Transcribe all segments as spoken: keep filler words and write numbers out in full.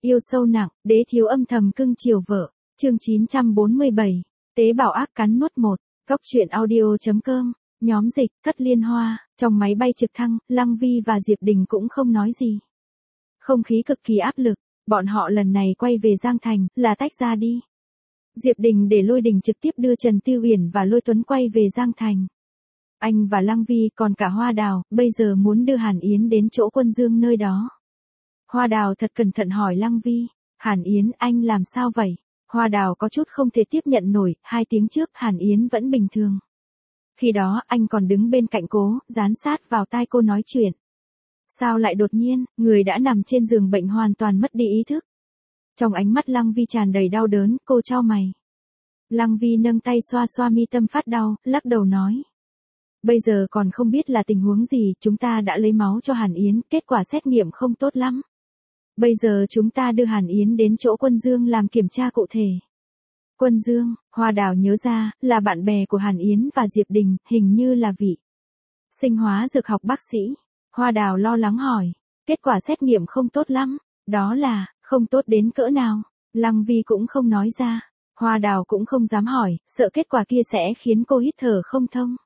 Yêu sâu nặng, đế thiếu âm thầm cưng chiều vợ. Chương chín trăm bốn mươi bảy. Tế bào ác cắn nuốt một. Góc truyện audio.com. Nhóm dịch, Cất Liên Hoa. Trong máy bay trực thăng, Lăng Vi và Diệp Đình cũng không nói gì. Không khí cực kỳ áp lực. Bọn họ lần này quay về Giang Thành, là tách ra đi. Diệp Đình để Lôi Đình trực tiếp đưa Trần Tiêu Uyển và Lôi Tuấn quay về Giang Thành. Anh và Lăng Vi còn cả Hoa Đào, bây giờ muốn đưa Hàn Yến đến chỗ Quân Dương nơi đó. Hoa Đào thật cẩn thận hỏi Lăng Vi, Hàn Yến anh làm sao vậy? Hoa Đào có chút không thể tiếp nhận nổi, hai tiếng trước Hàn Yến vẫn bình thường. Khi đó anh còn đứng bên cạnh cô, dán sát vào tai cô nói chuyện. Sao lại đột nhiên, người đã nằm trên giường bệnh hoàn toàn mất đi ý thức. Trong ánh mắt Lăng Vi tràn đầy đau đớn, cô chau mày. Lăng Vi nâng tay xoa xoa mi tâm phát đau, lắc đầu nói. Bây giờ còn không biết là tình huống gì, chúng ta đã lấy máu cho Hàn Yến, kết quả xét nghiệm không tốt lắm. Bây giờ chúng ta đưa Hàn Yến đến chỗ Quân Dương làm kiểm tra cụ thể. Quân Dương, Hoa Đào nhớ ra, là bạn bè của Hàn Yến và Diệp Đình, hình như là vị sinh hóa dược học bác sĩ. Hoa Đào lo lắng hỏi, kết quả xét nghiệm không tốt lắm, đó là, không tốt đến cỡ nào. Lăng Vi cũng không nói ra, Hoa Đào cũng không dám hỏi, sợ kết quả kia sẽ khiến cô hít thở không thông.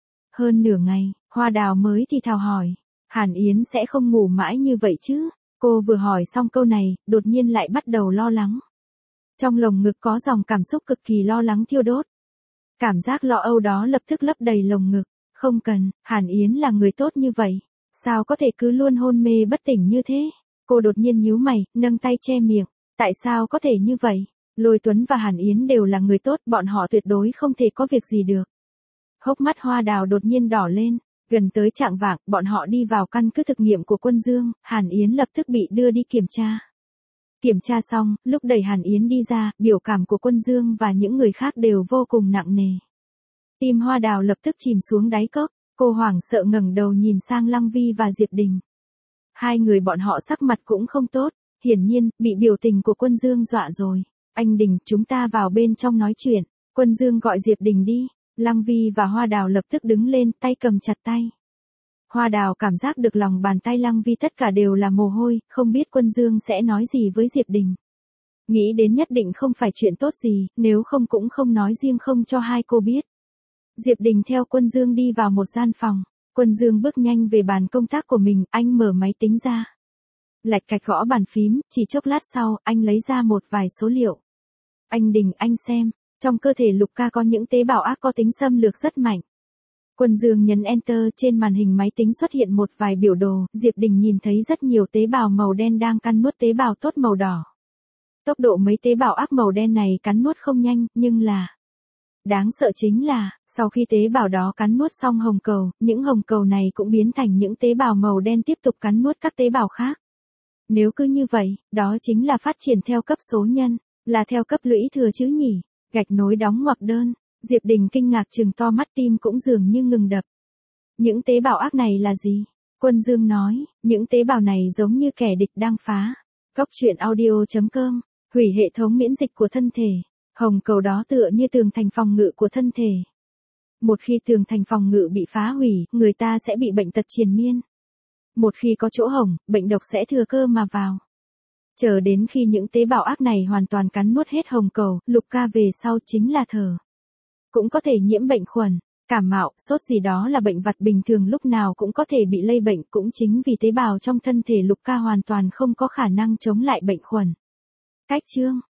Hơn nửa ngày, Hoa Đào mới thì thào hỏi, Hàn Yến sẽ không ngủ mãi như vậy chứ? Cô vừa hỏi xong câu này, đột nhiên lại bắt đầu lo lắng. Trong lồng ngực có dòng cảm xúc cực kỳ lo lắng thiêu đốt. Cảm giác lo âu đó lập tức lấp đầy lồng ngực. Không cần, Hàn Yến là người tốt như vậy. Sao có thể cứ luôn hôn mê bất tỉnh như thế? Cô đột nhiên nhíu mày, nâng tay che miệng. Tại sao có thể như vậy? Lôi Tuấn và Hàn Yến đều là người tốt, bọn họ tuyệt đối không thể có việc gì được. Hốc mắt Hoa Đào đột nhiên đỏ lên. Gần tới trạng vạng, bọn họ đi vào căn cứ thực nghiệm của Quân Dương, Hàn Yến lập tức bị đưa đi kiểm tra. Kiểm tra xong, lúc đẩy Hàn Yến đi ra, biểu cảm của Quân Dương và những người khác đều vô cùng nặng nề. Tim Hoa Đào lập tức chìm xuống đáy cốc, cô hoảng sợ ngẩng đầu nhìn sang Lăng Vi và Diệp Đình. Hai người bọn họ sắc mặt cũng không tốt, hiển nhiên, bị biểu tình của Quân Dương dọa rồi. Anh Đình, chúng ta vào bên trong nói chuyện. Quân Dương gọi Diệp Đình đi. Lăng Vi và Hoa Đào lập tức đứng lên, tay cầm chặt tay. Hoa Đào cảm giác được lòng bàn tay Lăng Vi tất cả đều là mồ hôi, không biết Quân Dương sẽ nói gì với Diệp Đình. Nghĩ đến nhất định không phải chuyện tốt gì, nếu không cũng không nói riêng không cho hai cô biết. Diệp Đình theo Quân Dương đi vào một gian phòng. Quân Dương bước nhanh về bàn công tác của mình, anh mở máy tính ra. Lạch cạch gõ bàn phím, chỉ chốc lát sau, anh lấy ra một vài số liệu. Anh Đình, anh xem. Trong cơ thể Lục Ca có những tế bào ác có tính xâm lược rất mạnh. Quân Dương nhấn Enter, trên màn hình máy tính xuất hiện một vài biểu đồ, Diệp Đình nhìn thấy rất nhiều tế bào màu đen đang cắn nuốt tế bào tốt màu đỏ. Tốc độ mấy tế bào ác màu đen này cắn nuốt không nhanh, nhưng là... Đáng sợ chính là, sau khi tế bào đó cắn nuốt xong hồng cầu, những hồng cầu này cũng biến thành những tế bào màu đen tiếp tục cắn nuốt các tế bào khác. Nếu cứ như vậy, đó chính là phát triển theo cấp số nhân, là theo cấp lũy thừa chứ nhỉ? Gạch nối đóng ngoặc đơn, Diệp Đình kinh ngạc trừng to mắt, tim cũng dường như ngừng đập. Những tế bào ác này là gì? Quân Dương nói, những tế bào này giống như kẻ địch đang phá. Góc truyện audio.com, hủy hệ thống miễn dịch của thân thể. Hồng cầu đó tựa như tường thành phòng ngự của thân thể. Một khi tường thành phòng ngự bị phá hủy, người ta sẽ bị bệnh tật triền miên. Một khi có chỗ hổng, bệnh độc sẽ thừa cơ mà vào. Chờ đến khi những tế bào ác này hoàn toàn cắn nuốt hết hồng cầu, Lục Ca về sau chính là thở. Cũng có thể nhiễm bệnh khuẩn, cảm mạo, sốt gì đó là bệnh vặt bình thường lúc nào cũng có thể bị lây bệnh, cũng chính vì tế bào trong thân thể Lục Ca hoàn toàn không có khả năng chống lại bệnh khuẩn. Cách chương